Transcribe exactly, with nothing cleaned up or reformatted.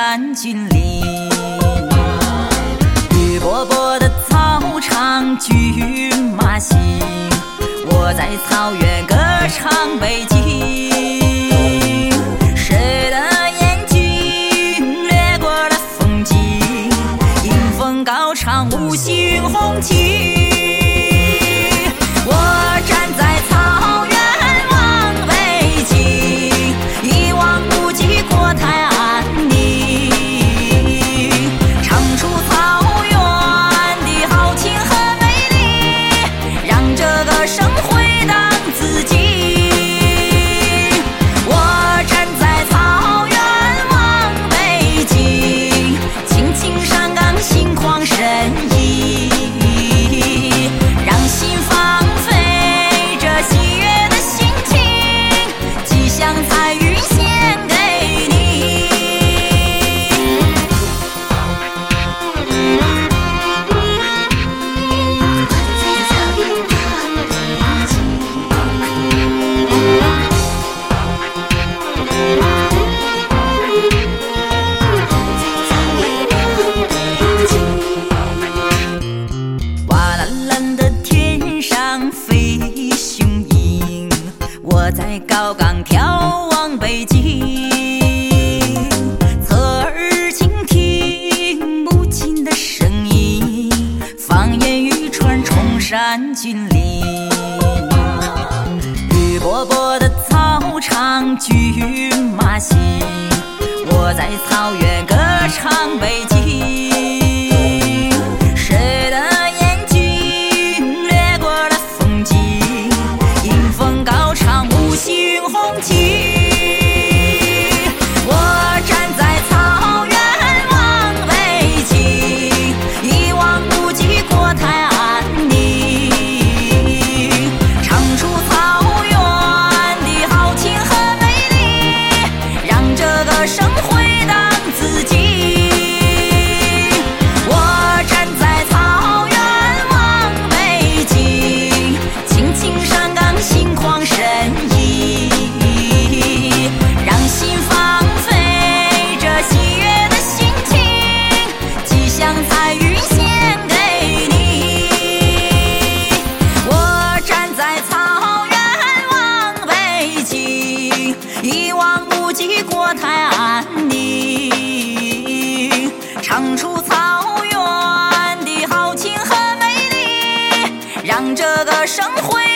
山峻岭。绿波波的草场，骏马行，我在草原歌唱北京。谁的眼睛掠过了风景，迎风高唱五星红旗。我站在草原望北京，一望无际国泰安宁，唱出草原的豪情和美丽，让这个生回荡自己。我站在草原望北京，青青山岗心旷神怡，让心放飞这喜悦的心情，吉祥彩云献给你。哇蓝蓝的天上飞雄鹰，我在高岗眺望北京，侧耳倾听母亲的声音，放眼欲穿崇山峻岭。绿波波的草场，骏马行，我在草原歌唱北京。谁的眼睛掠过了风景，迎风高唱五星红旗。我站在草原望北京，一望无际国泰安宁，唱出草原的豪情和美丽，让这个生回荡自己。我站在草原望北京，青青山岗心旷神怡，让心放飞这喜悦的心情，吉祥彩云献给你。我站在草原望北京，一望无际国泰安宁，唱出草原的豪情和美丽，让这个生回